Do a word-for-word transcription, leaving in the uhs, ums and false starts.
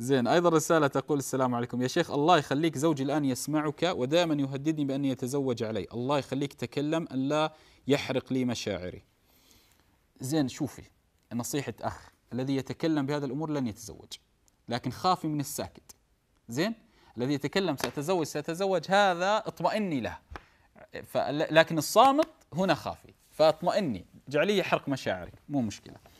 زين. أيضا رسالة تقول: السلام عليكم يا شيخ، الله يخليك زوجي الآن يسمعك ودائما يهددني بأن يتزوج علي، الله يخليك تكلم أن لا يحرق لي مشاعري. زين، شوفي، نصيحة أخ الذي يتكلم بهذا الأمور لن يتزوج، لكن خافي من الساكت. زين، الذي يتكلم سأتزوج سأتزوج هذا اطمئني له، لكن الصامت هنا خافي، فاطمئني، جعليه يحرق مشاعرك، مو مشكلة.